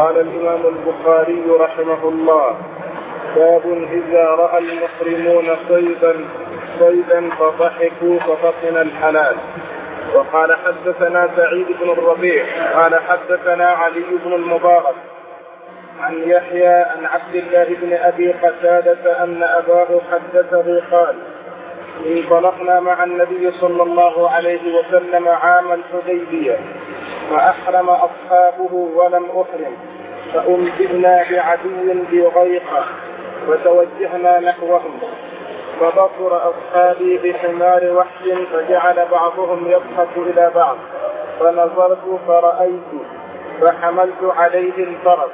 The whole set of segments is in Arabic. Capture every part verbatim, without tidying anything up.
قال الإمام البخاري رحمه الله: باب إذا رأى المحرمون صيدا صيدا فضحكوا ففطن الحلال. وقال حدثنا سعيد بن الربيع قال حدثنا علي بن المبارك عن يحيى عن عبد الله بن أبي قتادة أن أباه حدثه قال: انطلقنا مع النبي صلى الله عليه وسلم عام الحديبية فأحرم أصحابه ولم أحرم، فأنبئنا بعدو بغيقة فتوجهنا نحوهم، فبصر أصحابي بحمار وحش فجعل بعضهم يضحك إلى بعض، فنظرت فرأيت فحملت عليه الفرس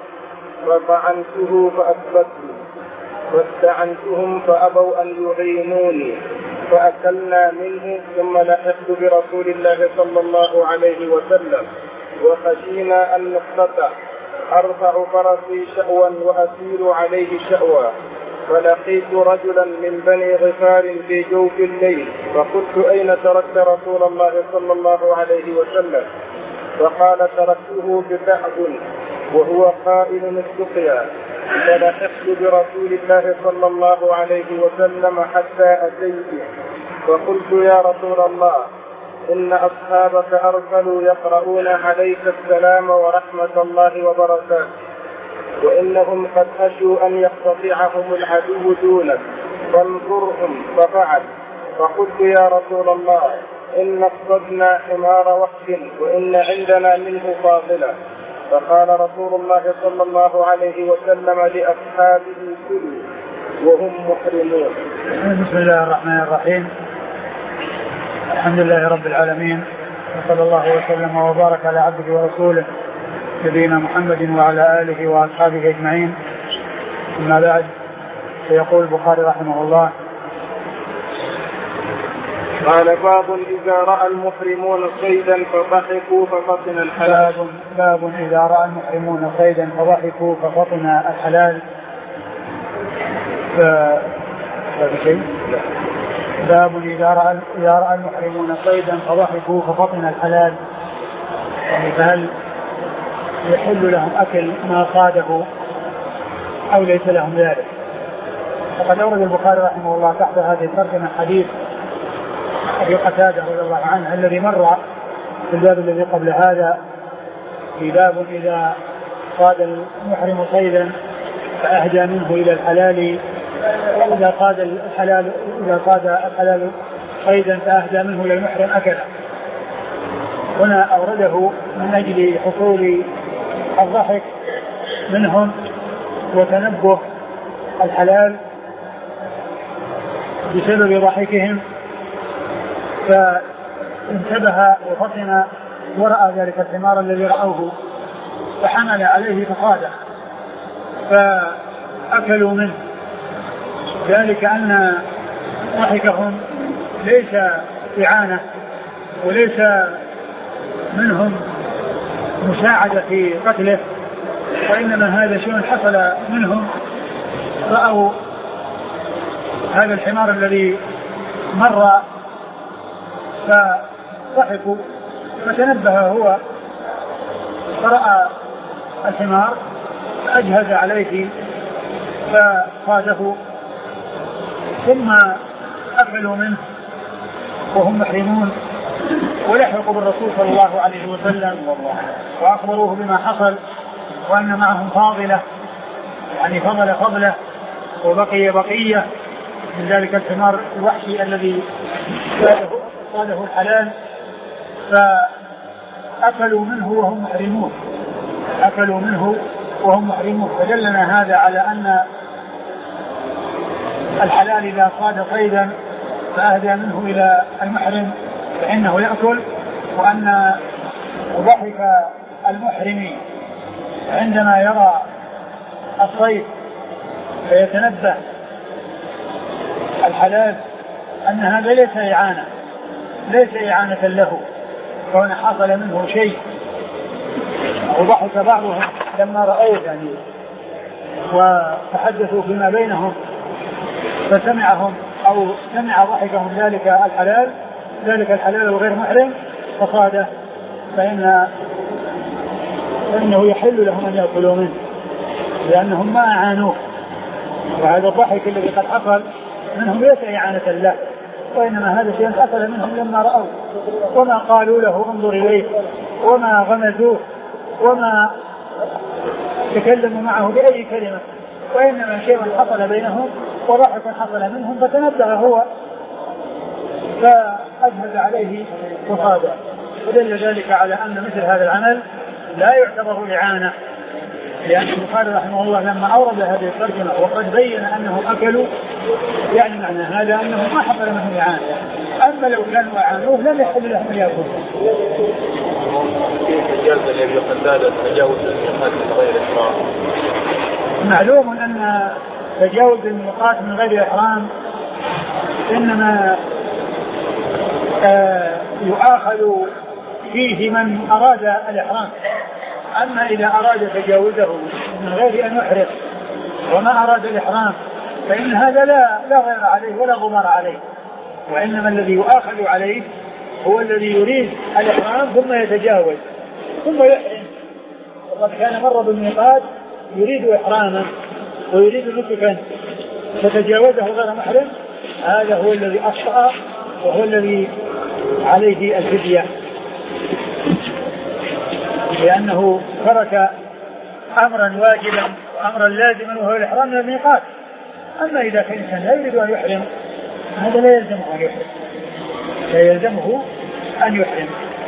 فطعنته فأثبته، واستعنتهم فأبوا أن يعينوني فأكلنا منه، ثم لحقت برسول الله صلى الله عليه وسلم وخشينا أن نقتطع، أرفع فرسي شأوا وأسير عليه شأوا، فلقيت رجلا من بني غفار في جوف الليل فقلت: أين تركت رسول الله صلى الله عليه وسلم؟ فقال: تركته بكعب وهو قائل السقيا، فلحقت برسول الله صلى الله عليه وسلم حتى أتيت، فقلت: يا رسول الله، إن أصحابك أرسلوا يقرؤون عليك السلام ورحمة الله وبركاته، وإنهم قد خشوا أن يقتطعهم العدو دونك، فانظرهم. ففعل. فقلت: يا رسول الله، إن اصطدنا حمار وحش وإن عندنا منه فاضلة. فقال رسول الله صلى الله عليه وسلم لأصحابه: كلوا وهم محرمون. بسم الله الرحمن الرحيم. الحمد لله رب العالمين، وصلى الله وسلم وبارك على عبده ورسوله نبينا محمد وعلى آله وأصحابه أجمعين. أما بعد، فيقول البخاري رحمه الله: قال: باب إذا رأى المحرمون صيدا فضحكوا ففطن الحلال. باب, باب إذا رأى المحرمون صيدا فضحكوا ففطن الحلال. ف... باب إذا رأى, إذا رأى المحرمون صيدا فضحكوا ففطن الحلال، يعني فهل يحل لهم أكل ما صاده أو ليس لهم ذلك؟ وقد أورد البخاري رحمه الله تحت هذه الترجمة حديث أبي قتادة رضي الله عنه الذي مر في الباب الذي قبل هذا، في باب إذا صاد المحرم صيدا فأهدى منه إلى الحلال، إذا صاد الحلال إذا صاد الحلال صيدا فأهدى منه إلى المحرم أكله. هنا أورده من أجل حصول الضحك منهم وتنبه الحلال بسبب ضحكهم، فانتبه وفطن ورأى ذلك الحمار الذي رأوه فحمل عليه فصاده فأكلوا منه، ذلك أن ضحكهم ليس إعانة وليس منهم مساعدة في قتله، وإنما هذا شيء حصل منهم، رأوا هذا الحمار الذي مر فضحكوا، فتنبه هو فرأى الحمار فأجهز عليه فصاده، ثم أكلوا منه وهم محرمون، ولحقوا بالرسول صلى الله عليه وسلم وأخبروه بما حصل، وأن معهم فاضلة، يعني فضل فضله وبقي بقية من ذلك الحمار الوحشي الذي صاده الحلال، فأكلوا منه وهم محرمون أكلوا منه وهم محرمون. فدلنا هذا على أن الحلال إذا صاد صيدا فأهدى منه إلى المحرم فإنه يأكل، وأن ضحك المحرم عندما يرى الصيد فيتنبه الحلال أن هذا ليس إعانة ليس إعانة له، كون حصل منه شيء. وضحك بعضهم لما رأيت يعني وتحدثوا فيما بينهم فسمعهم أو سمع ضحكهم ذلك الحلال ذلك الحلال الغير محرم فصاده، فإن فإنه يحل لهم أن يأكلوا منه لأنهم ما أعانوه. وهذا الضحك الذي قد حصل منهم ليس إعانة له، وإنما هذا شيء حصل منهم لما رأوا، وما قالوا له انظر إليه، وما غمزوه، وما تكلموا معه بأي كلمة، وإنما شيء حصل بينهم وضحك حصل منهم فتنبه هو فأجهز عليه وصابه. ودل ذلك على أن مثل هذا العمل لا يعتبر إعانة، لأن البخاري رحمه الله لما أورد هذه الترجمة وقد بين أنهم أكلوا يعني معنى هذا أنهم ما حصل منهم إعانة، أما لو كانوا أعانوه لم يحل لهم يأكلوا. معلوم أن تجاوز الميقات من غير إحرام إنما آه يؤاخذ فيه من أراد الإحرام، أما إذا أراد تجاوزه من غير أن يحرم وما أراد الإحرام فإن هذا لا لا غير عليه ولا غبار عليه، وإنما الذي يؤاخذ عليه هو الذي يريد الإحرام ثم يتجاوز ثم يحرم. وقد كان مر بالميقات يريد إحراما ويريد نسكا فتجاوزه غير محرم، هذا هو الذي أخطأ وهو الذي عليه الفدية، لأنه ترك أمرا واجبا وأمرا لازما وهو الإحرام من الميقات. أما إذا كان الإنسان لا يريد أن يحرم هذا لا يلزمه أن يحرم، لا يلزمه أن يحرم.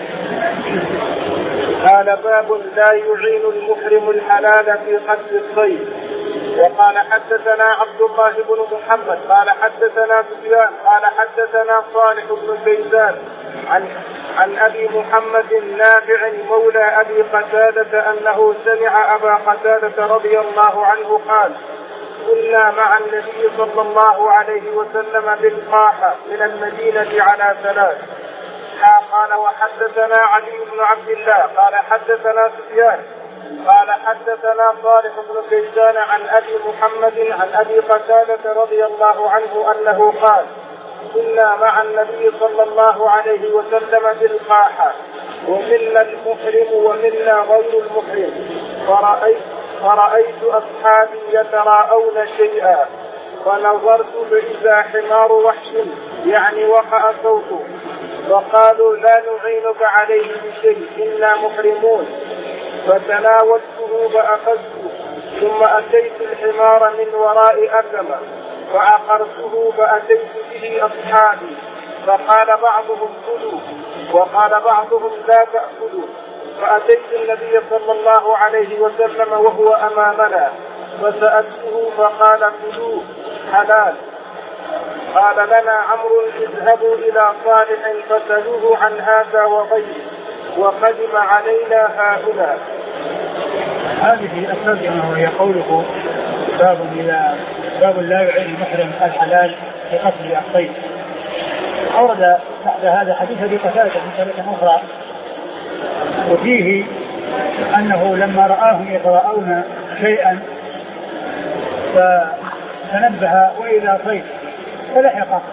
قال باب لا يعين المحرم الحلال في قتل الصيد. وقال حدثنا عبد الله بن محمد قال حدثنا سفيان قال حدثنا صالح بن كيسان عن عن ابي محمد نافع مولى ابي قتادة انه سمع ابا قتادة رضي الله عنه قال كنا مع النبي صلى الله عليه وسلم بالقاحة من المدينة على ثلاث. قال وحدثنا علي بن عبد الله قال حدثنا سفيان قال حدثنا صالح بن كيسان عن ابي محمد عن ابي قتادة رضي الله عنه انه قال كنا مع النبي صلى الله عليه وسلم بالقاحة ومنا المحرم ومنا غير المحرم فرأيت, فرأيت أصحابي يتراءون شيئا فنظرت فإذا حمار وحش يعني وقع صوته فقالوا لا نعينك عليه بشيء إنا محرمون فتناولته فأخذته ثم أتيت الحمار من وراء أكمة فعقرته فأتيت به أصحابي فقال بعضهم كلوا وقال بعضهم لا تأكلوا فأتيت النبي صلى الله عليه وسلم وهو أمامنا فسألته فقال كلوا حلال. قال لنا عمرو اذهبوا إلى صالح فسألوه عن هذا وغيره وقدم علينا هؤلاء. هذه الترجمة وهي قوله باب إلى باب لا يعين المحرم الحلال في قتل الصيد. أورد بعد هذا حديث أبي قتادة من طريق أخرى وفيه أنه لما رآهم يتراءون شيئا فتنبه وإلى صيد فلحقه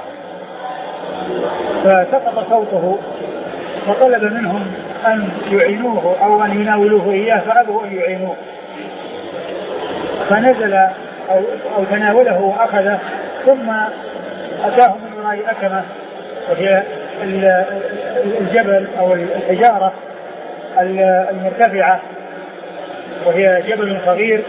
فسقط صوته فطلب منهم أن يعينوه أو أن يناولوه إياه فأبوا أن يعينوه فنزل أو, أو تناوله وأخذه ثم أتاه من وراء أكمة وهي الجبل أو الحجارة المرتفعة وهي جبل صغير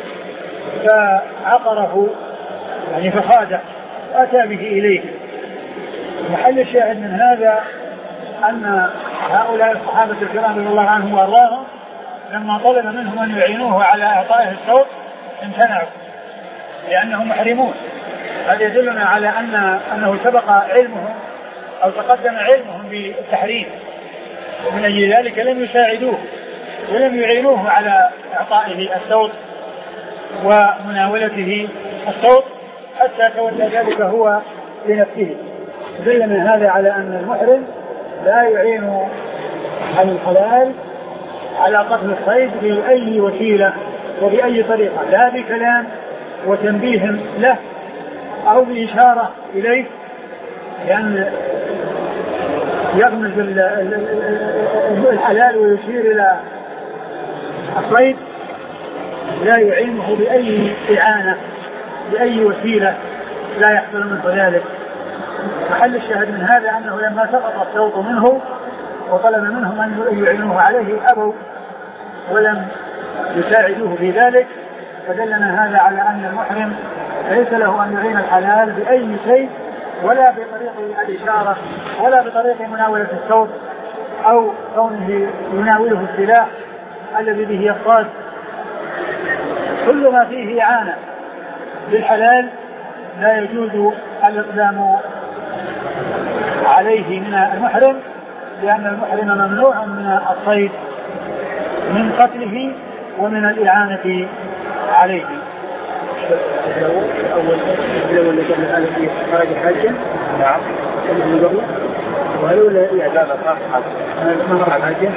فعقره يعني فخاده وأتى به إليه. محل الشاهد من هذا أن هؤلاء الصحابة الكرام رضي الله عنهم وأرضاهم لما طلب منهم أن يعينوه على إعطائه الصوت امتنعوا لأنهم محرمون. هذا يدلنا على أن أنه سبق علمهم أو تقدم علمهم بالتحريم ومن أجل ذلك لم يساعدوه ولم يعينوه على إعطائه الصوت ومناولته الصوت حتى تولى ذلك هو لنفسه. دل من هذا على أن المحرم لا يعين على الحلال على قتل الصيد بأي وسيلة وبأي طريقة لا بكلام وتنبيه له أو بإشارة إليه لأن يغمز الحلال ويشير إلى الصيد لا يعينه بأي إعانة بأي وسيلة لا يحصل منه ذلك. محل الشاهد من هذا أنه لما سقط الصوت منه وطلب منهم أن يعينوه عليه أبوا ولم يساعدوه في ذلك، فدلنا هذا على أن المحرم ليس له أن يعين الحلال بأي شيء، ولا بطريق الإشارة ولا بطريق مناولة الصوت أو كونه يناوله السلاح الذي به يصطاد. كل ما فيه إعانة بالحلال لا يجوز الإقدام عليه من المحرم، لأن المحرم ممنوع من الصيد من قتله ومن الإعانة عليه. الأول الأول اللي قبل هذا في خارج حاجة. نعم. اللي قبله. وهذا ولا يعني لا لا ما حاجة. ما راح حاجة.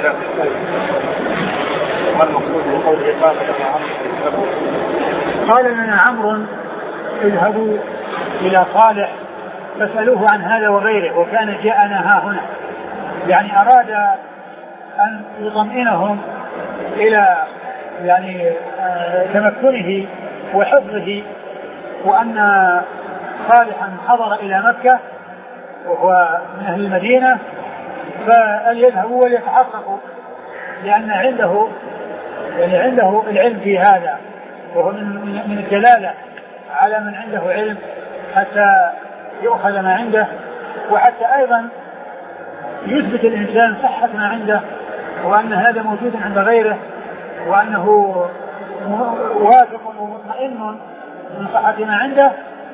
ما المقصود بقول إقامة عمرو؟ قال لنا عمرو اذهبوا إلى صالح فاسألوه عن هذا وغيره، وكان جاءنا ها هنا، يعني أراد أن يطمئنهم إلى يعني تمكنه وحفظه، وأن صالحا حضر إلى مكة وهو من أهل المدينة، فليذهبوا وليتحققوا، لأن عنده يعني عنده العلم في هذا، وهو من من الدلالة على من عنده علم حتى يؤخذ ما عنده، وحتى أيضا يثبت الإنسان صحة ما عنده، وأن هذا موجود عند غيره، وأنه واثق ومطمئن من صحة ما عنده،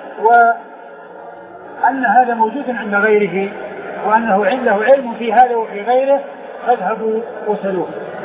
وأن هذا موجود عند غيره، وأنه عنده علم في هذا وفي غيره، فاذهبوا وسلوه.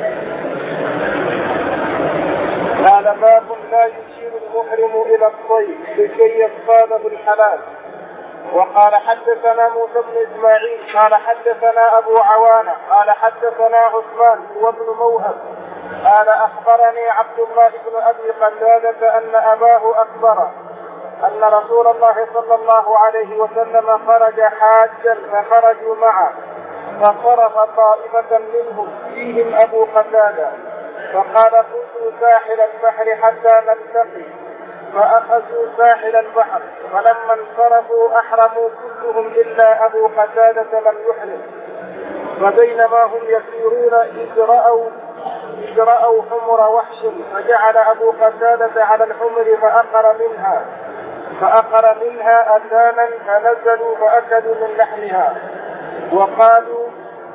قال باب لا يشير المحرم إلى الصيد لكي يصطاد بالحلال. وقال حدثنا موسى بن إسماعيل قال حدثنا أبو عوانة قال حدثنا عثمان وابن موهب قال أخبرني عبد الله بن أبي قتادة أن أباه أخبره أن رسول الله صلى الله عليه وسلم خرج حاجا فخرجوا معه، فصرف طائفة منهم فيهم أبو قتادة، فقال كنت ساحل البحر حتى نلتقي، فأخذوا ساحل البحر، فلما انصرفوا أحرموا كلهم إلا أبو قتادة لم يحرم، فبينما هم يسيرون إذ رأوا إذ رأوا حمر وحش، فجعل أبو قتادة على الحمر فأقر منها فأقر منها أتانا، فنزلوا فأكلوا من لحمها، وقالوا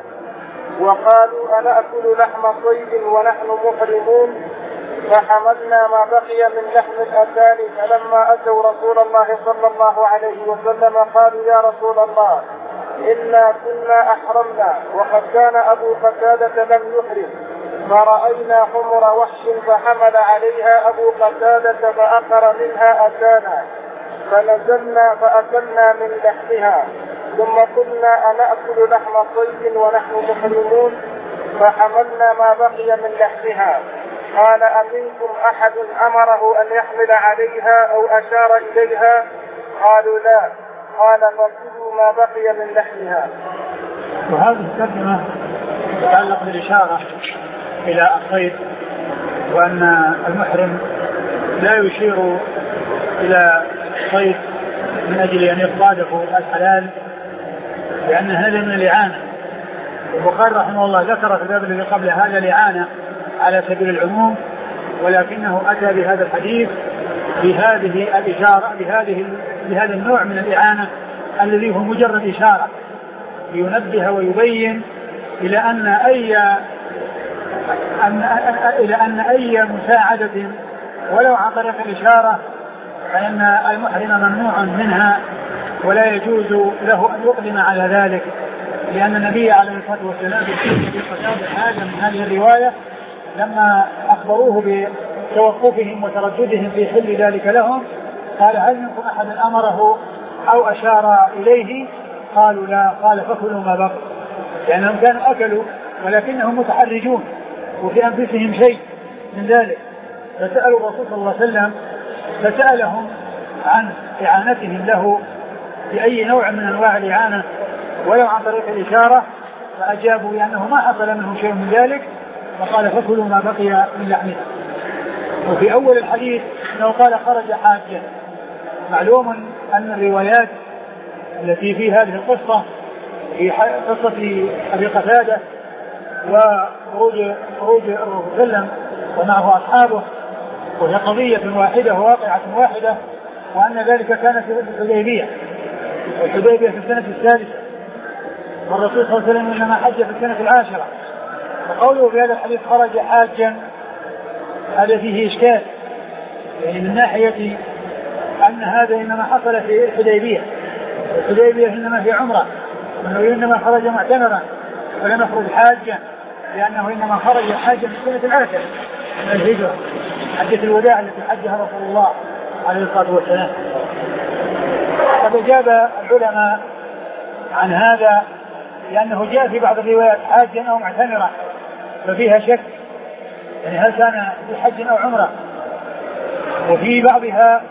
وقالوا أنأكل لحم صيد ونحن محرمون، فحملنا ما بقي من لحم الأتان، فلما أتوا رسول الله صلى الله عليه وسلم قالوا يا رسول الله إنا كنا أحرمنا وقد كان أبو قتادة لم يحرم، فرأينا حمر وحش فحمل عليها أبو قتادة فأقر منها أتانا، فنزلنا فأكلنا من لحمها، ثم قلنا أنأكل لحم صيد ونحن محرمون، فحملنا ما بقي من لحمها. قال أمنكم أحد أمره أن يحمل عليها أو أشار إليها؟ قالوا لا. قال فكلوا ما بقي من لحمها. وهذه الترجمة تتعلق بالإشارة إلى الصيد، وأن المحرم لا يشير إلى الصيد من أجل أن يصطاده الحلال، لأن هذا من الإعانة. البخاري رحمه الله ذكر في الباب الذي قبل هذا الإعانة على سبيل العموم، ولكنه أتى بهذا الحديث بهذه الإشارة بهذه بهذا النوع من الإعانة الذي هو مجرد إشارة لينبه ويبين إلى أن أي أن إلى أن أي مساعدة ولو عن طريق الإشارة فإن المحرم ممنوع منها، ولا يجوز له أن يقدم على ذلك، لأن النبي عليه الصلاة والسلام في قتادة هذا من هذه الرواية لما أخبروه بتوقفهم وترددهم في حل ذلك لهم قال هل منكم أحد أمره أو أشار إليه؟ قالوا لا. قال فكلوا ما بقي، لأنهم يعني كانوا أكلوا ولكنهم متحرجون وفي أنفسهم شيء من ذلك، فسألوا الرسول صلى الله عليه وسلم فسألهم عن إعانتهم له بأي نوع من أنواع الإعانة ولو عن طريق الإشارة، فأجابوا لأنه ما حصل منهم شيء من ذلك، وقال فكلوا ما بقي من لحمها. وفي أول الحديث أنه قال خرج حاجا. معلوم أن الروايات التي في هذه القصة في قصة أبي قتادة وخروج خروج الرسول صلى الله عليه وسلم ومعه أصحابه وهي قضية واحدة وواقعة واحدة، وأن ذلك كان في الحديبية، والحديبية في السنة السادسة، والرسول صلى الله عليه وسلم إنما حج في السنة العاشرة. وقوله في هذا الحديث خرج حاجا هذا فيه إشكال، يعني من ناحية أن هذا إنما حصل في الحديبية، الحديبية إنما في عمرة، وأنه إنما خرج معتمرا ولم يخرج حاجا، لأنه إنما خرج حاجا في السنة العاشرة من الهجرة، حجة الوداع التي حجها رسول الله عليه الصلاة والسلام. قد أجاب العلماء عن هذا لأنه جاء في بعض الروايات حاجا أو معتمرا، ففيها شك يعني هل كان في حج أو عمرة، وفي بعضها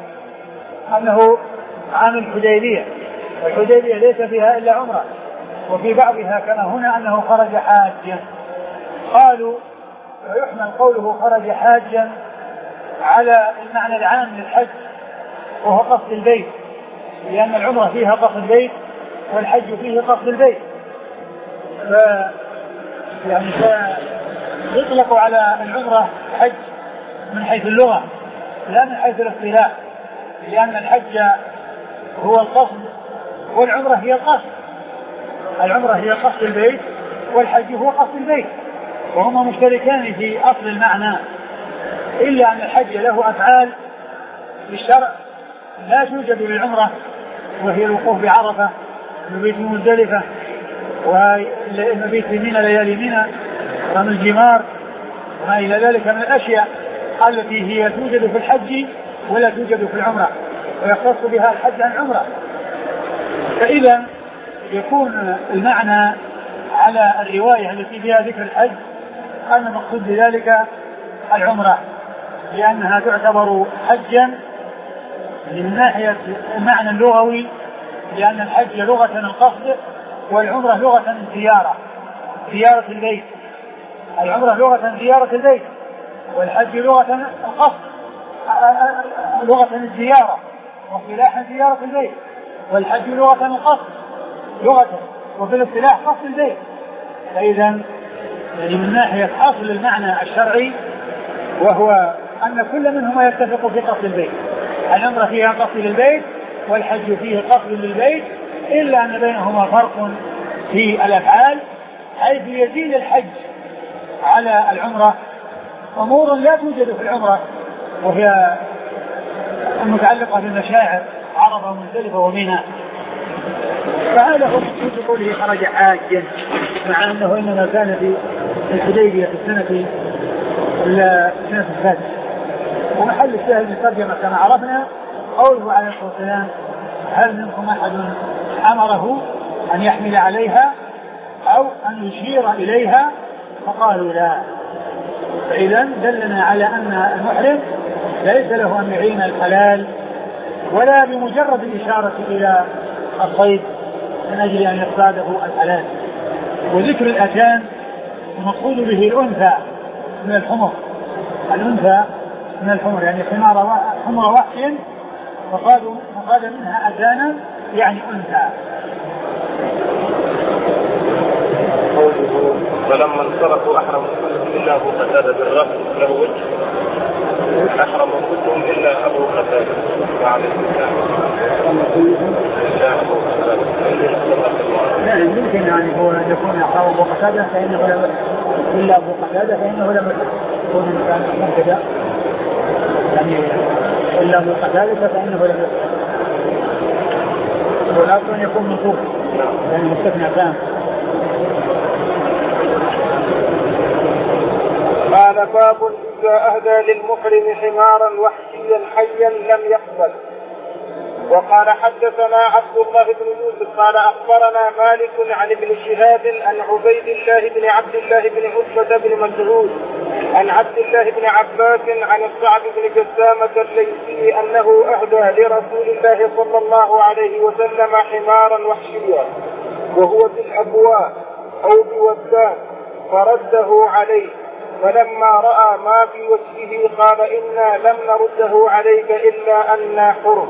أنه عام الحديبية، والحديبية ليس فيها إلا عمرة، وفي بعضها كما هنا أنه خرج حاجا. قالوا ويحمل قوله خرج حاجا على المعنى العام للحج وهو قصد البيت، لأن العمرة فيها قصد البيت والحج فيه قصد البيت، ف يعني يطلق على العمرة حج من حيث اللغة لا من حيث الاصطلاح، لأن الحج هو القصد والعمرة هي القصد. العمرة هي قصد البيت والحج هو قصد البيت، وهما مشتركان في أصل المعنى، إلا أن الحج له أفعال بالشرع لا توجد للعمرة، وهي الوقوف بعرفة، المبيت مزدلفة، والمبيت بمنى ليالي منى، رمي الجمار وما إلى ذلك من الأشياء التي هي توجد في الحج ولا توجد في العمرة، ويختص بها الحج عن العمرة. فإذا يكون المعنى على الرواية التي فيها ذكر الحج أن المقصود بذلك العمرة، لأنها تعتبر حجا من ناحية المعنى اللغوي، لأن الحج لغة القصد والعمرة لغة الزيارة، زيارة البيت. العمرة لغة زيارة البيت، والحج لغة القصد لغة الزيارة، واصطلاحا زيارة البيت، والحج لغة القصد لغة، وفي الاصطلاح قصد البيت. فإذا يعني من ناحية أصل المعنى الشرعي وهو أن كل منهما يتفق في قصد البيت، العمرة فيها قصد للبيت والحج فيه قصد للبيت، إلا أن بينهما فرق في الأفعال، حيث يزيد الحج على العمرة أمور لا توجد في العمرة، وهي المتعلقة بالمشاعر عرفة ومزدلفة ومنى. فهذا هو مقصود قوله خرج حاجا، مع أنه إنما كان في الحديبية في السنة السنة السادسة. ومحل الشاهد الترجمة كما عرفنا قوله عليه الصلاة والسلام هل منكم أحد أمره أن يحمل عليها أو أن يشير إليها؟ فقالوا لا. فإذا دلنا على أن المحرم ليس له أن يعين الحلال ولا بمجرد الإشارة إلى الصيد من أجل أن يصاده الحلال. وذكر الأتان المقصود به الأنثى من الحمر، الأنثى من الحمر يعني حمار حمر وحش، فقالوا فقال منها أتانا يعني أنثى. فلما انصرفوا أحرموا كلهم إلا أبو قتادة بالرفض له وجه، أحرموا كلهم إلا أبو قتادة وعليه السلام إلا أبو قتادة. لا يمكن يعني هو يكون أحرم أبو قتادة فإنه لم إلا أبو قتادة فإنه لم يكون إنسان مبتدأ، يعني إلا أبو قتادة فإنه لم يكن، والأصل أن يكون منصوب يعني مستثنى تام. قال باب إذا أهدى للمحرم حمارا وحشيا حيا لم يقبل. وقال حدثنا عبد الله بن يوسف قال أخبرنا مالك عن ابن شهاب عن عبيد الله بن عبد الله بن عتبة بن مسعود عن عبد الله بن عباس عن الصعب بن جسامة الليثي أنه أهدى لرسول الله صلى الله عليه وسلم حمارا وحشيا وهو بالأبواء أو بودان فرده عليه فلما رأى ما في وجهه قال إنا لم نرده عليك إلا أننا حرم.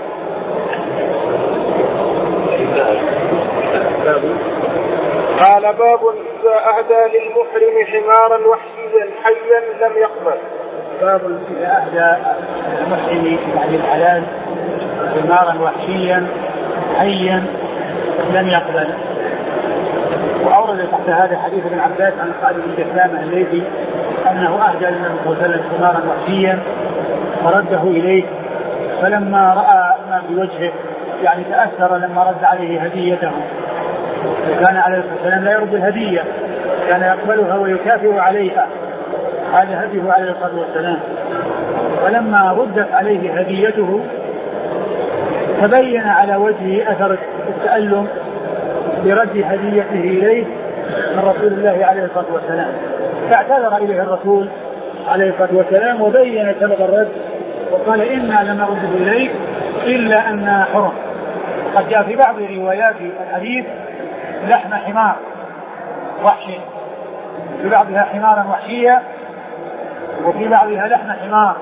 قال باب إذا أهدى للمحرم حمارا وحشيا حيا لم يقبل. باب إذا أهدى للمحرم يعني الحلال حمارا وحشيا حيا لم يقبل. وأورد تحت هذا حديث ابن عباس عن خالد بن جثامة الليثي أنه أهدى للنبي صلى الله عليه وسلم حمارا وحشيا فرده إليه، فلما رأى ما في وجهه يعني تأثر لما رد عليه هديته، وكان عليه الصلاة والسلام لا يرد الهدية، كان يقبلها ويكافئ عليها، هذا هديه عليه الصلاة والسلام. فلما ردت عليه هديته تبين على وجهه أثر التألم برد هديته إليه من رسول الله عليه الصلاة والسلام، فاعتذر إليه الرسول عليه الصلاة والسلام وبين سبب الرد وقال إنا لم نرده إليك إلا أن حرم. قد جاء في بعض روايات الحديث لحم حمار وحشي، في بعضها حمارا وحشيا وفي بعضها لحم حمار.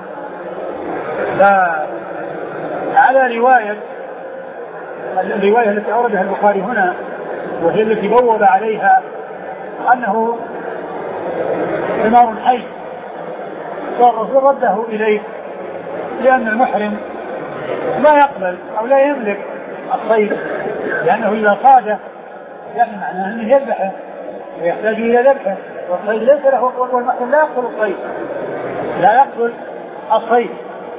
فعلى رواية الرواية التي أوردها البخاري هنا وهي التي بوب عليها أنه حمار حي، فالرسول رده إليه لأن المحرم لا يقبل أو لا يملك الصيد، لأنه إذا صاده يعني معناه أنه يذبحه ويحتاج إلى ذبحه، والصيد ليس له، والمحرم لا يقتل الصيد لا يقتل الصيد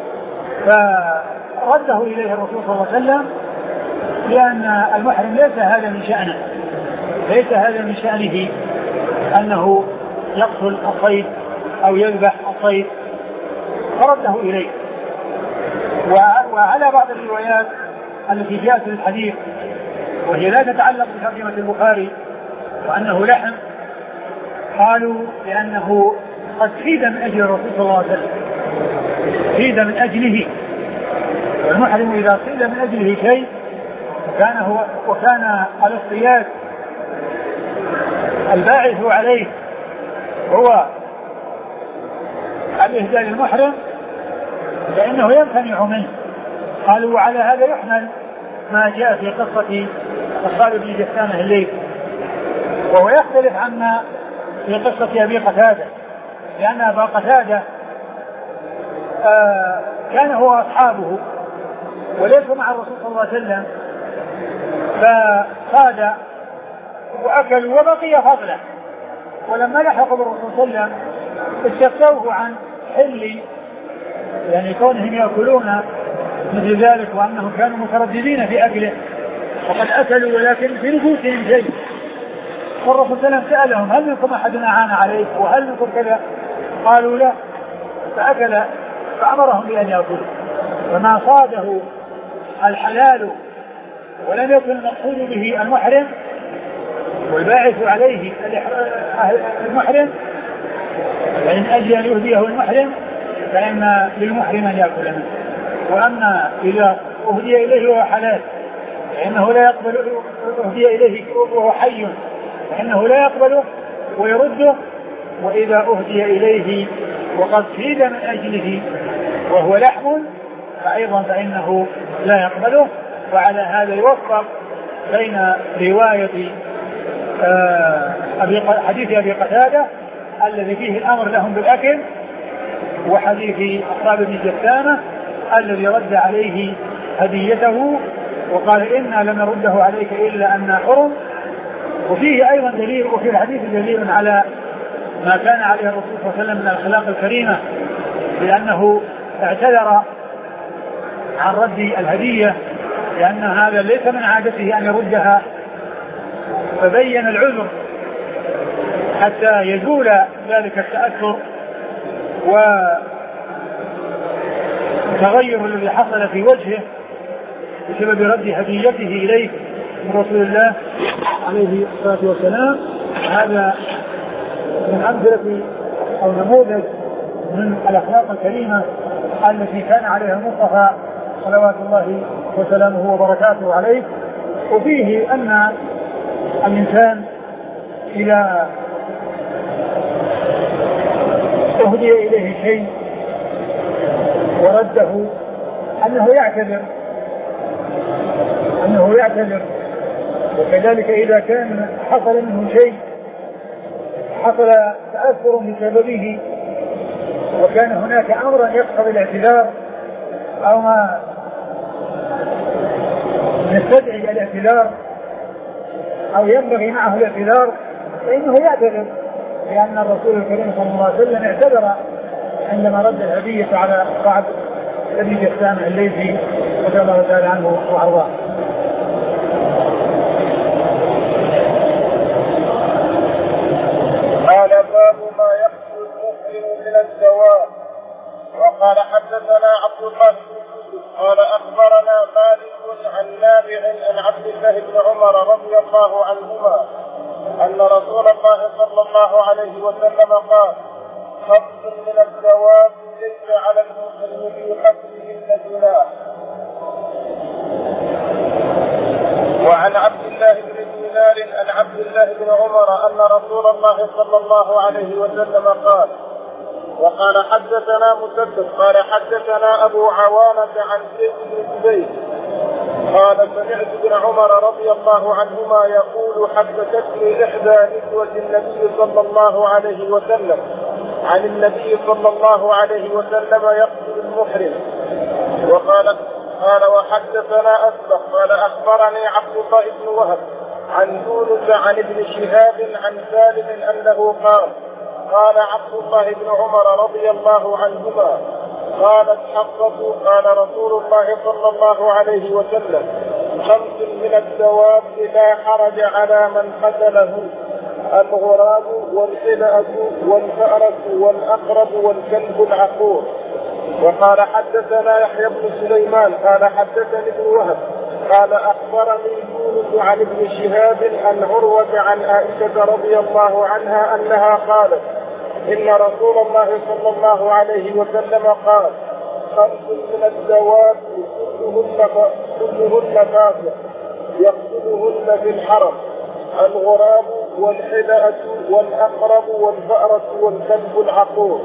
فرده إليه الرسول صلى الله عليه وسلم لأن المحرم ليس هذا من شأنه، ليس هذا من شأنه أنه يقتل الصيد أو يذبح الصيد، فرده إليه. وعلى بعض الروايات التي جاءت في الحديث وهي لا تتعلق بترجمة البخاري وأنه لحم، قالوا لأنه قد صيد من أجل الرسول صلى الله عليه وسلم، صيد من أجله، والمحرم إذا صيد من أجله شيء كان هو وكان الاصطياد الباعث عليه هو الإهداء للمحرم فإنه يمتنع منه. قالوا وعلى هذا يحمل ما جاء في قصة خالد بن جثامة الليثي، وهو يختلف عما في قصة أبي قتادة، لأن أبا قتادة آه كان هو أصحابه وليسوا مع الرسول صلى الله عليه وسلم، فصاد وأكلوا وبقي فضله، ولما لحقوا بالرسول صلى الله عليه وسلم استفتوه عن حل يعني كونهم يأكلون مثل ذلك، وأنهم كانوا مترددين في أكله وقد أكلوا ولكن في نفوسهم شيء. فالرسول صلى الله عليه وسلم سألهم هل منكم أحد أعان عليك وهل منكم كذا؟ قالوا لا، فأكل فأمرهم بأن يأكلوا. فما صاده الحلال ولم يكن المقصود به المحرم والباعث عليه المحرم فإن أجل أن يهديه المحرم فإن للمحرم أن يأكل منه. وأما إذا أهدي إليه وهو حلال فإنه لا يقبل، أهدي إليه وهو حي فإنه لا يقبله ويرده، وإذا أهدي إليه وقد صيد من أجله وهو لحم فأيضا فإنه لا يقبله. وعلى هذا يوفق بين رواية آه أبي حديث أبي قتادة الذي فيه الأمر لهم بالأكل وحديث أصحاب بن جثامة الذي رد عليه هديته وقال إنا لم نرده عليك إلا أننا حرم. وفيه أيضا دليل، وفي الحديث دليل على ما كان عليه الرسول صلى الله عليه وسلم من الأخلاق الكريمة، لأنه اعتذر عن رد الهدية لأن هذا ليس من عادته أن يردها، فبين العذر حتى يزول ذلك التأثر والتغير الذي حصل في وجهه بسبب رد هديته إليه من رسول الله عليه الصلاة والسلام. هذا من أمثلة أو نموذج من الأخلاق الكريمة التي كان عليها المصطفى صلوات الله وسلامه وبركاته عليه. وفيه أن الإنسان إذا أهدي إليه شيء ورده أنه يعتذر أنه يعتذر وكذلك إذا كان حصل منه شيء حصل تأثر بسببه وكان هناك أمرا يقتضي الاعتذار أو ما يستدعي الاعتذار أو ينبغي معه الاعتذار فإنه يعتذر، لأن الرسول الكريم صلى الله عليه وسلم اعتذر عندما رد الهدية على بعض الذي يستمع الليثي رضي الله تعالى عنه وأرضاه. قال باب ما يقتل المسلم من الدواء. وقال حدثنا عبد الله بن يوسف قال اخبرنا مالك عن نافع عن عبد الله بن عمر رضي الله عنهما ان رسول الله صلى الله عليه وسلم قال: خمس من الدواب ليس على المسلم في قتلهن جناح. وعن عبد الله بن دينار عن عبد الله بن عمر ان رسول الله صلى الله عليه وسلم قال. وقال حدثنا مسدد قال حدثنا ابو عوانة عن زيد بن زبير قال سمعت ابن عمر رضي الله عنهما يقول: حدثتني احدى نسوة النبي صلى الله عليه وسلم عن النبي صلى الله عليه وسلم يقتل المحرم. وقال قال وحدثنا أسبق قال أخبرني عبد الله بن وهب عن يونس عن ابن شهاب عن سالم أنه قال: قال عبد الله بن عمر رضي الله عنهما: قالت حفصة: قال رسول الله صلى الله عليه وسلم: خمس من الدواب لا حرج على من قتله: الغراب والخلأة والفأرة والأقرب والكلب العقور. وقال حدثنا يحيى بن سليمان قال حدثني ابن وهب قال أخبرني يونس عن ابن شهاب عن عروة عن عائشة رضي الله عنها أنها قالت: إن رسول الله صلى الله عليه وسلم قال: خمس من الدواب كلهن فاسق يقتلهن في الحرم: الغراب والحلأة والأقرب والفأرة والكلب العقور.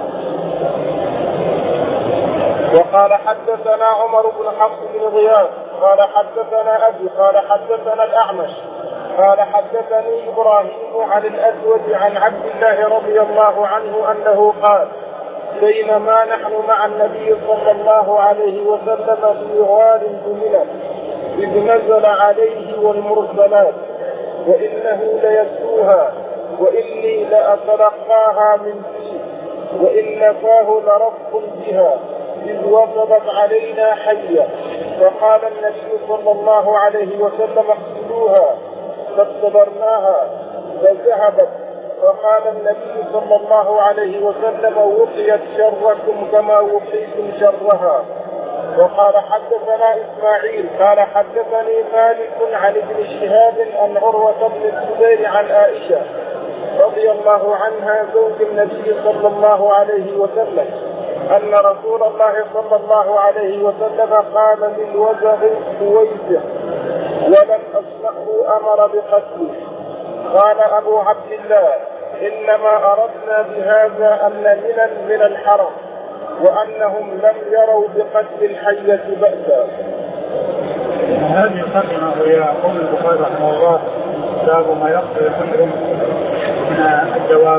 وقال حدثنا عمر بن حفص بن غياث قال حدثنا أبي قال حدثنا الأعمش قال حدثني إبراهيم عن الأسود عن عبد الله رضي الله عنه أنه قال: بينما نحن مع النبي صلى الله عليه وسلم في غار بمنى إذ نزل عليه والمرسلات وإنه ليتلوها وإني لأتلقاها من فيه وإن فاه لرفق بها إذ وصلت علينا حية، فقال النبي صلى الله عليه وسلم: اقتلوها، فاختبرناها فذهبت، فقال النبي صلى الله عليه وسلم: وقيت شركم كما وقيتم شرها. وقال حدثنا إسماعيل قال حدثني مالك عن ابن شهاب عن عروة بن الزبير عن عائشة رضي الله عنها زوج النبي صلى الله عليه وسلم أن رسول الله صلى الله عليه وسلم قال للوزغ كويسه ولم أسمعه أمر بقتله. قال أبو عبد الله: إنما أردنا بهذا أن منى من الحرم وأنهم لم يروا بقتل الحية بأسا. هذه الترجمة وهي قول البخاري رحمه الله: باب ما يقتل المحرم من الدواب.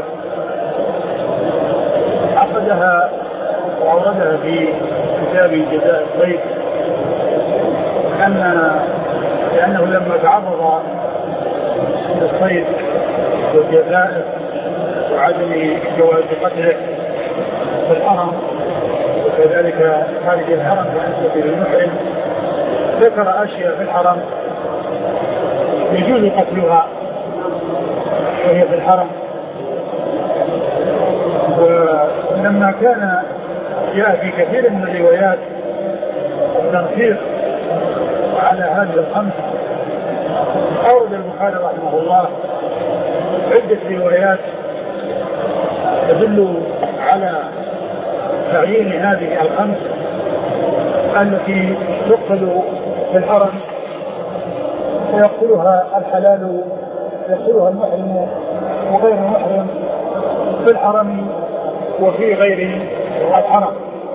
عقدها وأوردها في كتاب جزاء الصيد أن لأنه لما تعرض للصيد والجزائر وعدم جواز قتله في الحرم وكذلك خارج الحرم بالنسبة للمحرم ذكر أشياء في الحرم يجوز قتلها وهي في الحرم. ولما كان جاء في كثير من الروايات التنصيص على هذه الخمس أورد البخاري رحمه الله عدة روايات تدل على تعيين هذه الخمس التي تقتل في الحرم ويقتلها الحلال يقتلها المحرم وغير المحرم في الحرم وفي غير الحرم.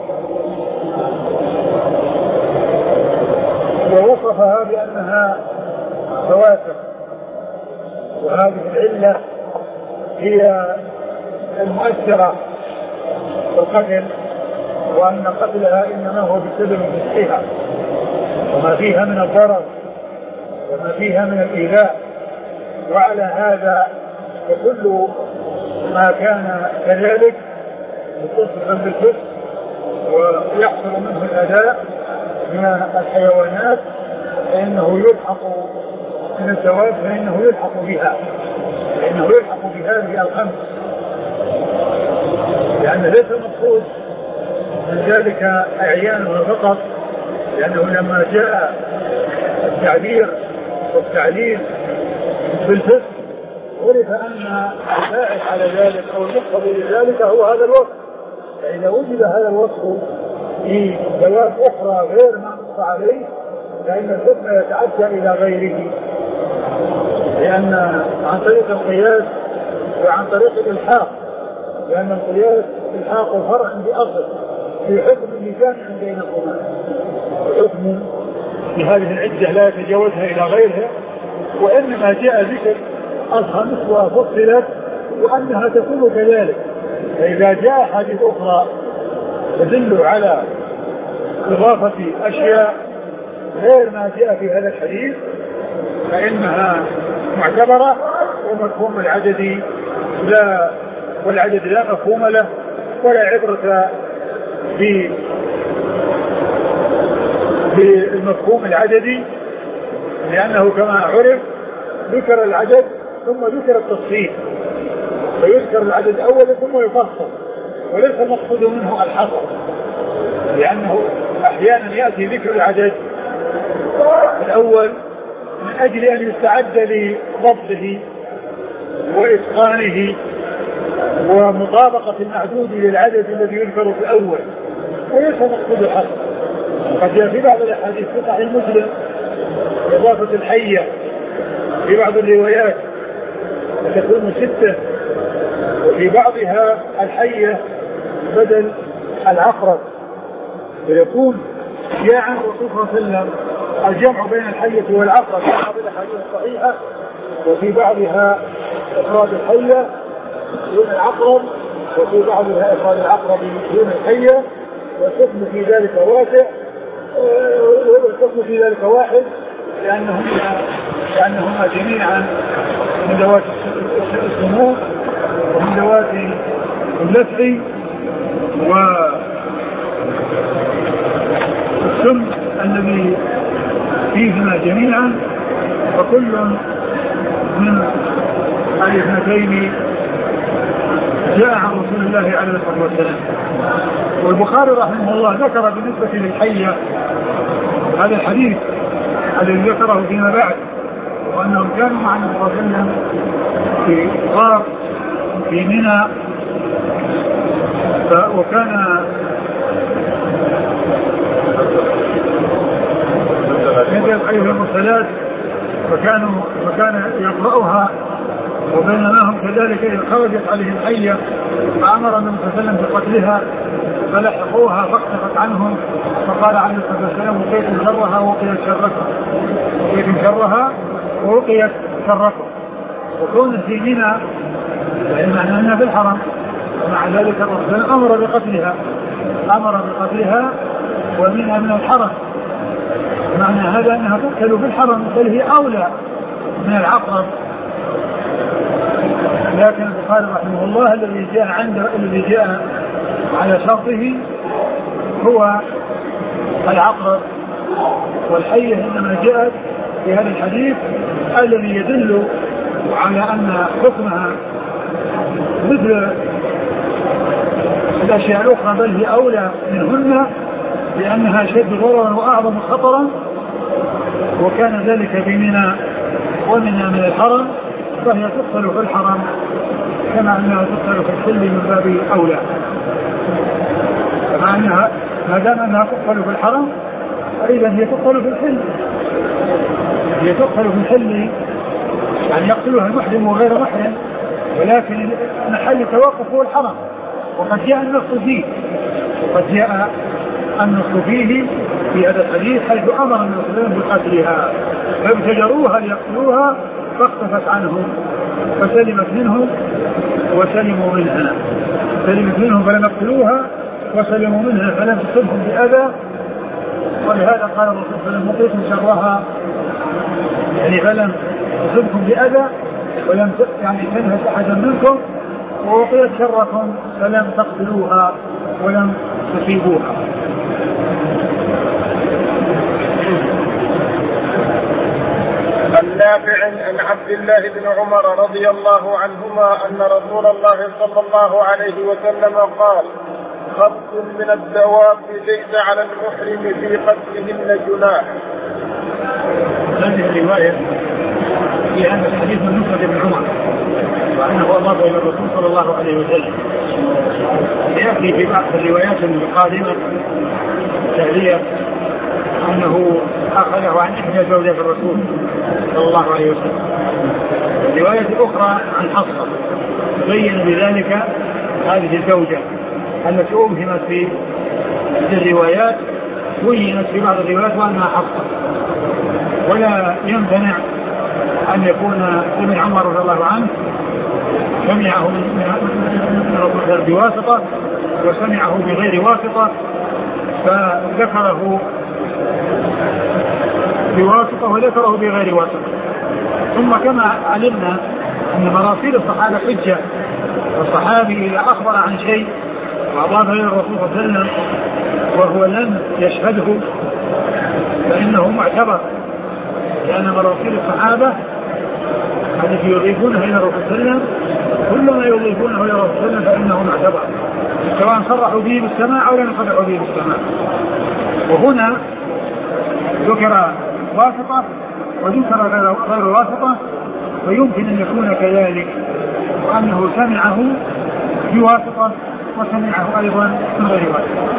ووصفها بأنها فواتح، وهذه العلة هي المؤثرة في القتل، وأن قتلها إنما هو بسبب فسقها وما فيها من الضرر وما فيها من الإيذاء. وعلى هذا فكل ما كان كذلك متصفا بالفسق ويحصل منه الأذى من الحيوانات فإنه يلحق من الزواج فإنه يلحق بها فإنه يلحق بهذه الخمس، لأن ليس المقصود من ذلك أعيانها فقط، لأنه لما جاء التعبير والتعليل بالفسق عرف أن الباعث على ذلك أو المقتضي لذلك هو هذا الوصف. فإذا وجد هذا الوصف في ذوات أخرى غير ما نص عليه فإن الحكم يتعدى إلى غيره، لأن عن طريق القياس وعن طريق الإلحاق، لأن القياس إلحاق فرع بأصل في حكم جامع بينهما، حكم في هذه العدة لا يتجاوزها إلى غيرها، وإنما جاء ذكر الخمس وفصلت وأنها تكون كذلك. فإذا جاء حديث أخرى تدل على إضافة أشياء غير ما جاء في هذا الحديث فإنها معتبرة، ومفهوم العدد لا والعدد لا مفهوم له ولا عبرة بالمفهوم العددي، لأنه كما عرف ذكر العدد ثم ذكر التفصيل، فيذكر العدد أولا ثم يفصل، وليس المقصود منه الحصر، لأنه أحيانا يأتي ذكر العدد الأول من أجل أن يستعد لضبطه وإتقانه ومطابقة المعدود للعدد الذي يذكر في الأول، وليس مقصود الحصر. قد جاء في بعض الأحاديث في صحيح مسلم إضافة الحية في بعض الروايات وتكون ستة، وفي بعضها الحية بدل العقرب، فيكون جاء عن الرسول صلى الله عليه وسلم الجمع بين الحية والعقرب في بعض الأحاديث الصحيحة، وفي بعضها إفراد الحية دون العقرب، وفي بعضها إفراد العقرب دون الحية، والحكم في ذلك واسع والحكم في ذلك واحد، لأنهم لأنهما جميعا من ذوات السموم ومن ذوات اللسع والسم الذي فيهما جميعا، وكل من الاثنتين جاء عن رسول الله عليه الصلاة والسلام. والبخاري رحمه الله ذكر بالنسبة للحية هذا الحديث الذي ذكره فيما بعد، وأنهم كانوا مع النبي صلى الله عليه وسلم في غار في منى، وكان يجب عليه المرسلات فكانوا فكان يقرأها، وبينما هم كذلك إذ خرجت عليه الحية فأمر النبي صلى الله عليه وسلم بقتلها فلحقوها فاختفت عنهم، فقال عليه الصلاة والسلام وقيت شرها وقيت شركم وقيت شرها ووقيت شركم. وكون في منى يعني معنى أنها في الحرم، ومع ذلك الرسول أمر بقتلها أمر بقتلها ومنها من الحرم، معنى هذا أنها تقتل في الحرم، بل هي أولى من العقرب. لكن البخاري رحمه الله الذي جاء عنده الذي جاء على شرطه هو العقرب، والحية إنما جاءت في هذا الحديث الذي يدل على أن حكمها مثل الأشياء الأخرى بل هي أولى منهن، لأنها شد ضررا وأعظم خطرا، وكان ذلك بمنى ومنى من الحرم، فهي تقتل في الحرم كما أنها تقتل في الحل من باب أولى. مع أنها ما دام أنها تقتل في الحرم فإذا هي تقتل في الحل، هي تقتل في الحل يعني يقتلها المحرم وغير محرم، ولكن محل التوقف هو الحرم، وقد جاء النص فيه وقد جاء النص فيه في هذا الحديث حيث أمر المسلمين بقتلها فابتدروها ليقتلوها فاختفت عنهم فسلمت منهم وسلموا منها سلمت منهم فلم يقتلوها وسلموا منها فلم تصبهم بأذى. ولهذا قال الرسول صلى الله عليه وسلم وقيتم شرها يعني فلم تصبكم بأذى ولم يعني تنهز أحدا منكم ووقيت شركم فلم تقتلوها ولم تصيبوها. النافع عن عبد الله بن عمر رضي الله عنهما أن رسول الله صلى الله عليه وسلم قال خمس من الدواب ليس على المحرم في قتلهن جناح. هذه الرواية في هذا الحديث من مسند بن عمر وأنه أضاف إلى الرسول صلى الله عليه وسلم. يأتي في بعض الروايات القادمة التالية أنه أخذه عن إحدى زوجات الرسول صلى الله عليه وسلم. الرواية الأخرى عن حفصة بين بذلك هذه الزوجة التي أوهمت في الروايات بينت في بعض الروايات وأنها حفصة. ولا يمتنع أن يكون ابن عمر رضي الله عنه سمعه من الرسول بواسطة وسمعه بغير واسطة فذكره بواسطة وذكره بغير واسطة. ثم كما علمنا أن مراسيل الصحابة حجة والصحابي إذا أخبر عن شيء وأضاف إلى الرسول صلى الله عليه وسلم وهو لم يشهده فإنه معتبر لأن مراسيل الصحابة التي يضيفونها إلى الرسول صلى الله عليه وسلم كل ما يضيفونه إلى الرسول صلى الله عليه وسلم فإنه معتبر سواء صرحوا به بالسماع أو لم يصرحوا به بالسماع. وهنا ذكر واسطة وذكر غير واسطة فيمكن أن يكون كذلك وأنه سمعه بواسطة وسمعه أيضا من غير واسطة.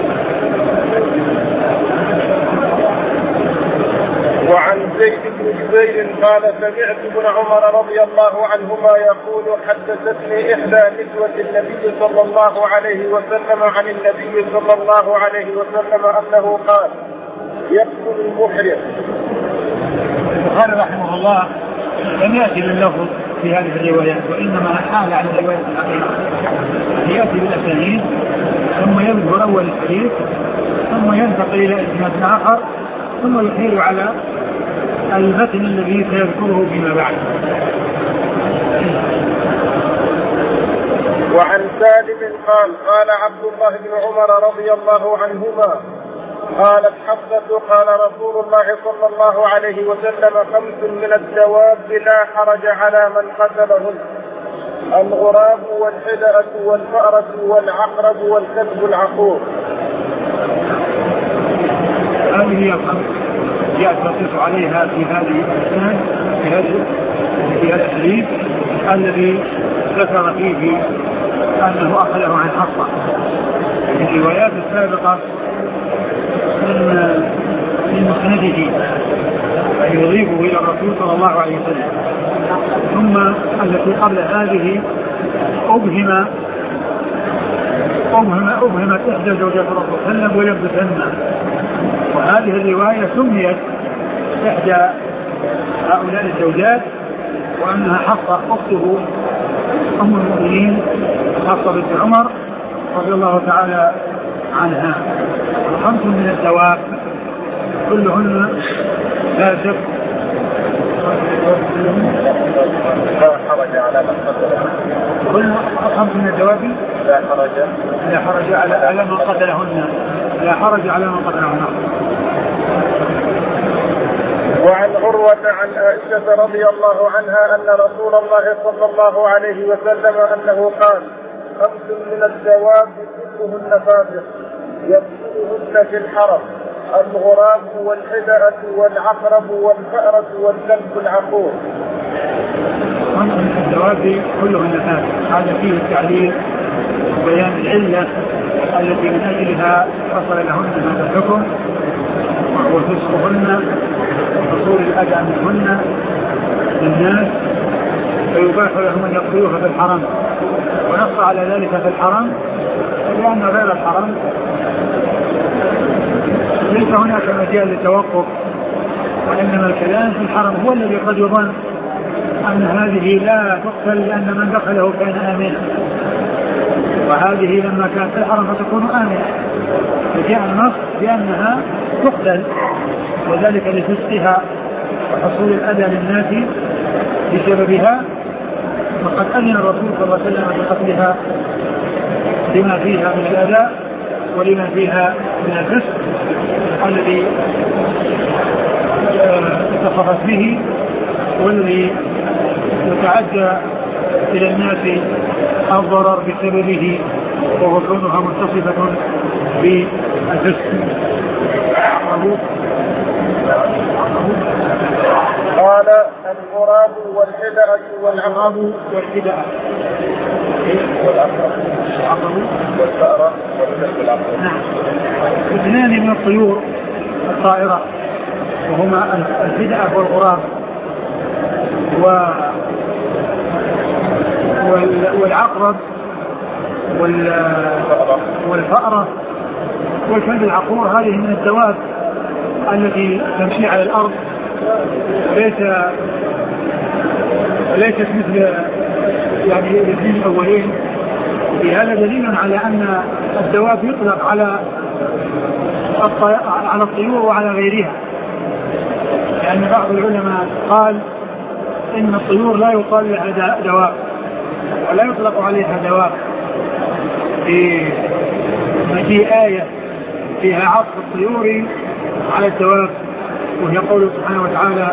وعن زيد بن جبير قال سمعت ابن عمر رضي الله عنهما يقول حدثتني إحدى نسوة النبي صلى الله عليه وسلم عن النبي صلى الله عليه وسلم أنه قال يقتل المحرم. قال رحمه الله لم يأتي باللفظ في هذه الروايات وإنما حال على الرواية الأخيرة يأتي بالأسانيد ثم يذكر أول الحديث ثم ينتقل إلى إسناد آخر ثم يحيل على المتن الذي سيذكره فيما بعد. وعن سالم قال قال عبد الله بن عمر رضي الله عنهما قالت حفصة قال رسول الله صلى الله عليه وسلم خمس من الدواب لا حرج على من قتلهن الغراب والحدأة والفأرة والعقرب والكلب العقور. هذه هي الخمس جاءت نص عليها في هذه السنة في هذه في هذا الحديث الذي ذكر فيه أنه أخذه عن حفصة. في الروايات السابقة من مسنده فيضيفه إلى الرسول صلى الله عليه وسلم. ثم التي قبل هذه أبهم أبهم أبهمت إحدى زوجات الرسول صلى الله عليه وسلم ولم تسمى. وهذه الرواية سميت إحدى هؤلاء الزوجات وأنها حفصة أخته أم المؤمنين حفصة بنت عمر رضي الله تعالى عنها. خمس من الدواب كلهن لا شك لا حرج على من قتلهن. كل خمس من الدواب لا حرج لا حرج على على من قتلهن لا حرج على من قتلهن. وعن عروة عن عائشة رضي الله عنها أن رسول الله صلى الله عليه وسلم أنه قال خمس من الدواب كلهن فاسق يقتلهن في الحرم الغراب والحدأة والعقرب والفأرة والكلب العقور. خمس من الدواب كلهن فاسق. هذا فيه التعليل وبيان العلة التي من أجلها حصل لهن هذا الحكم وهو فسقهن وحصول الأذى منهن للناس فيباح لهم أن يقتلوها في الحرم ونص على ذلك في الحرم لأن غير الحرم ليس هناك مجال للتوقف، وإنما الكلام في الحرم هو الذي قد يظن أن هذه لا تقتل لأن من دخله كان آمنا، وهذه لما كانت في الحرم فتكون آمنة، فجاء النص بأنها تقتل، وذلك لفسقها وحصول الأذى للناس بسببها، وقد أذن الرسول صلى الله عليه وسلم بقتلها لما فيها من الأذى ولما فيها من الفسق الذي اتصفت به والذي يتعدى إلى الناس الضرر بسببه، وهو كونها متصفة بالفسق. قال الغراب والحدأة والعقرب والحدأة والعقرب والفأرة والكلب العقرب. نعم، اثنان من الطيور الطائرة وهما الحدأة والغراب و والعقرب والفأرة والكلب العقور. هذه من الدواب التي تمشي على الأرض، ليس ليست مثل يعني الاثنين الأولين. بهذا دليل على أن الدواب يطلق على على الطيور وعلى غيرها، لأن يعني بعض العلماء قال إن الطيور لا يقال لها دواب ولا يطلق عليها دواب، في آية فيها عطف الطيور على الدواب، وهي قوله سبحانه وتعالى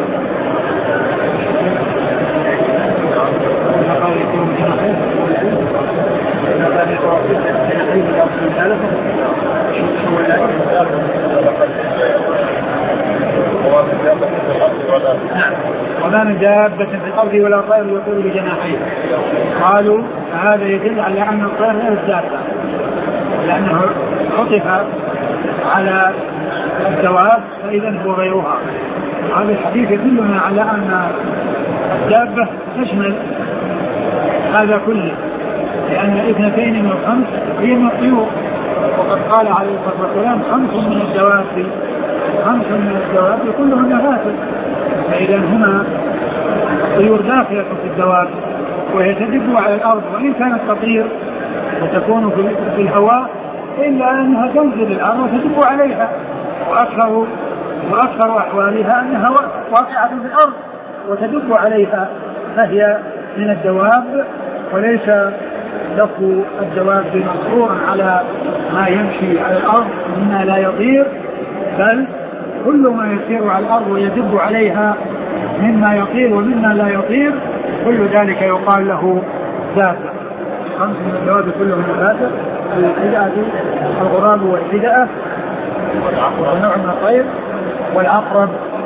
وما من دابة في الأرض ولا طير يطير بجناحيه. قالوا هذا يدل على أن الطير غير الدابة، لأنه عطف على الدواب فإذا هو غيرها. هذا الحديث يدلنا على أن الدابة تشمل هذا كله، لأن اثنتين من الخمس هي من الطيور، وقد قال عليه الصلاة والسلام خمس من الدواب خمس من الدواب كلهن فاسد، فإذا هنا الطيور داخلة في الدواب وهي تدب على الأرض، وإن كانت تطير وتكون في الهواء إلا أنها تنزل الأرض وتدب عليها، وأكثر وأكثر أحوالها أنها واقعة في الأرض وتدب عليها، فهي من الدواب، وليس لفظ الدواب مقصورا على ما يمشي على الأرض مما لا يطير، بل كل ما يسير على الأرض ويدب عليها مما يطير ومما لا يطير كل ذلك يقال له دابة. خمس من الدواب كلهم دابة: الحدأة الغراب والحدأة ونوع من الطير والعقرب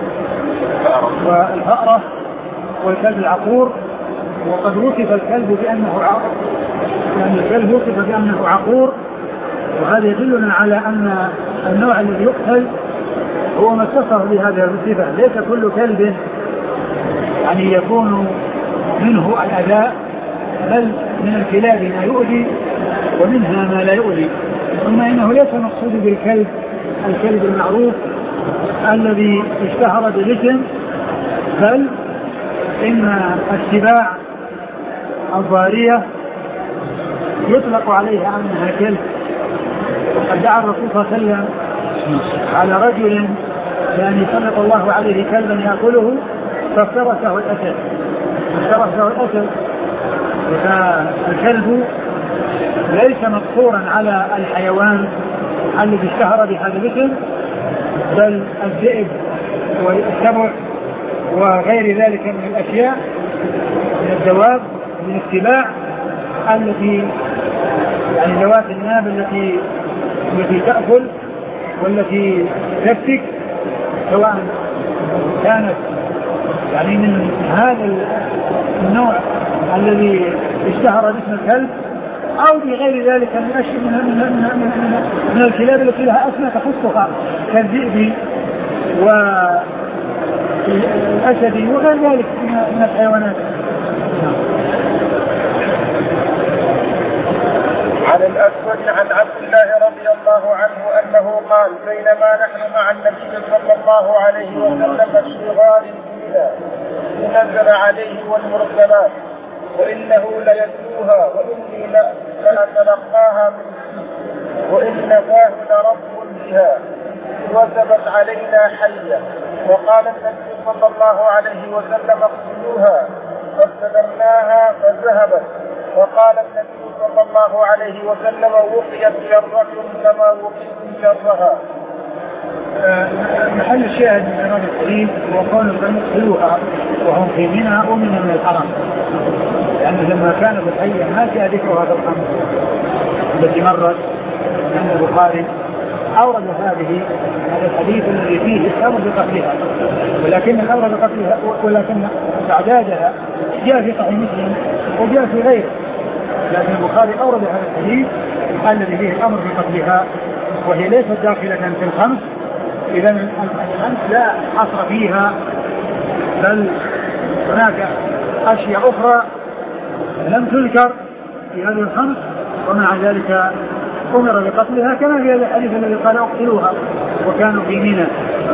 والفأرة والكلب العقور. وقد وصف الكلب بأنه عقور، يعني الكلب وصف بأنه عقور، وهذا يدلنا على أن النوع الذي يقتل هو ما اتصف بهذه الصفة. ليس كل كلب يعني يكون منه الأذى، بل من الكلاب ما يؤذي ومنها ما لا يؤذي. ثم إنه ليس مقصود بالكلب الكلب المعروف الذي اشتهر بالاسم، بل إن السباع الضارية يطلق عليها أنها كلب. وقد دعا الرسول صلى الله عليه وسلم على رجل يعني يسلط الله عليه كلبا يأكله فافترسه الأسد فافترسه الأسد فالكلب ليس مقصورا على الحيوان الذي اشتهر بهذا الاسم، بل الذئب والسبع وغير ذلك من الأشياء من الدواب من السباع التي يعني ذوات الناب التي التي تأكل والتي تفتك، سواء كانت يعني من هذا النوع الذي اشتهر باسم الكلب أو بغير ذلك من أشياء من, من, من, من, من الكلاب التي لها أسماء تخصها كالذئب والأسد وغير ذلك من الحيوانات. عن الأسود عن عبد الله رضي الله عنه أنه قال بينما نحن مع النبي صلى الله عليه وسلم في غار فينا نزل عليه والمرسلات وإنه ليتلوها وإني لأتلقاها منه وإن فاه لرب بها وثبت علينا حية. وقال النبي صلى الله عليه وسلم اقتلوها فاستدمناها فذهبت. وقال النبي صلى الله عليه وسلم وقيت شركم كما وقيتم شرها. محل الشاهد من هذا الحديث هو قول بني اقتلوها وهم في منى أمن من الحرم، لأن لما كانت الحية ما جاء ذكرها في الخمس التي مرت عند البخاري أورد هذه هذا الحديث الذي فيه الأمر بقتلها، ولكن الأمر بقتلها ولكن تعدادها جاء في صحيح مسلم وجاء في غيره، لكن البخاري أورد هذا الحديث الذي فيه الأمر بقتلها وهي ليست داخلة في الخمس. إذا الخمس لا حصر فيها، بل هناك أشياء أخرى لم تذكر في هذه الخمس ومع ذلك أمر بقتلها، كما في هذا الحديث الذي قال اقتلوها وكانوا في منى.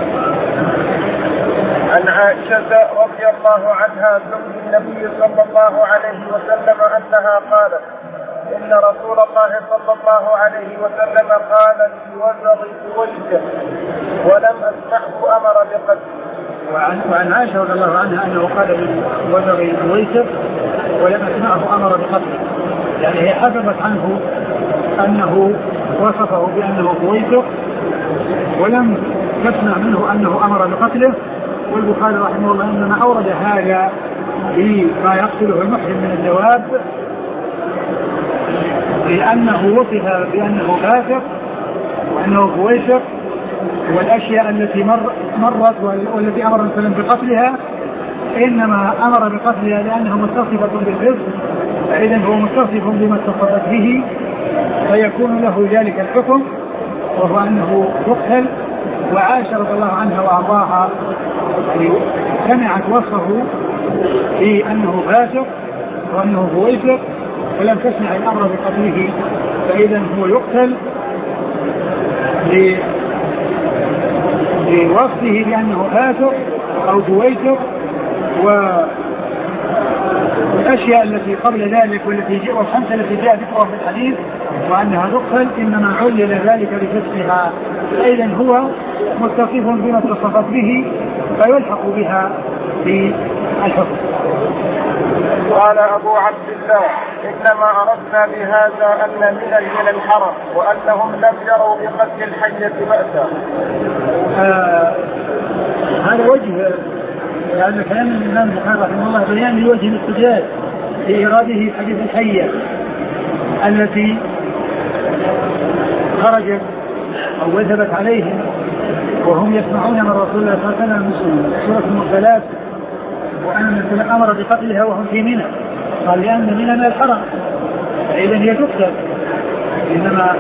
عن عائشة رضي الله عنها زوج النبي صلى الله عليه وسلم أنها قالت إن رسول الله صلى الله عليه وسلم قال في وزغ كويته ولم أسمعه أمر بقتله. وعن, وعن عائشة رضي الله عنها أنه قال في وزغ كويته ولم أسمعه أمر بقتله، يعني هي حفظت عنه أنه وصفه بأنه كويته ولم تسمع منه أنه أمر بقتله. والبخاري رحمه الله إنما أورد هذا بما يقتله المحرم من الدواب لأنه وصف بأنه فاسق وأنه كويسق، والأشياء التي مر مرت والتي أمر مثلا بقتلها إنما أمر بقتلها لأنه متصفة بالفسق، فإذا هو متصف بما اتصفت به فيكون له ذلك الحكم وهو أنه يقتل. وعائشة رضي الله عنها وأرضاها سمعت وصفه بأنه فاسق وأنه كويسق ولم تسمع الأمر بقتله، فإذا هو يقتل بوصفه بأنه فاسق أو كويسق. والأشياء التي قبل ذلك والتي جاء والخمسة التي جاء ذكرها في الحديث وأنها تقتل إنما علل ذلك بفسقها، فإذا هو متصف بما اتصفت به فيلحق بها في الحكم. قال أبو عبد الله إنما أردنا بهذا أن منى من الحرم وأنهم لم يروا بقتل الحية بأسا. آه هذا وجه لأن كلام الإمام البخاري رحمه الله بيان لوجه الاستدلال في إراده حديث الحية التي خرجت أو وثبت عليهم وهم يسمعون من رسول الله صلى الله عليه وسلم سورة المرسلات وأن الأمر بقتلها وهم في منى، قال لأن منى من الحرم فإذا هي تقتل. إنما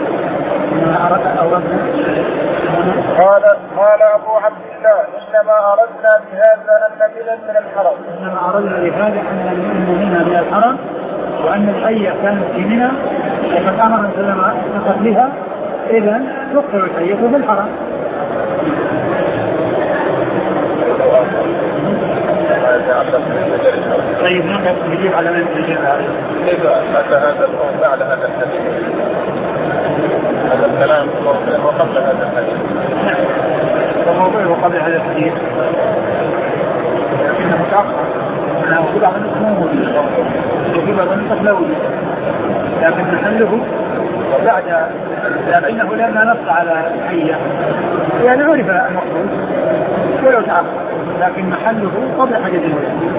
قال قال أبو عبد الله إنما أردنا بهذا أن منى من الحرم إنما أردنا بهذا أن منى من الحرم وأن الحية كانت في منى وقد أمر سلم بقتلها، إذا تقتل الحية في الحرم. طيب نجيب على من نجيب كيف أتى هذا القول بعد هذا الحديث؟ هذا الكلام وقبل هذا الحديث. الموضوع قبل هذا الحديث لكنه متأخر، أنا أقول عن اسمه وفي بعض النسخ لا وجود، لكن محله بعد لكنه لما نص على الحية يعني عرف المقصود ولو تأخر، لكن محله قبل حديث الوجود.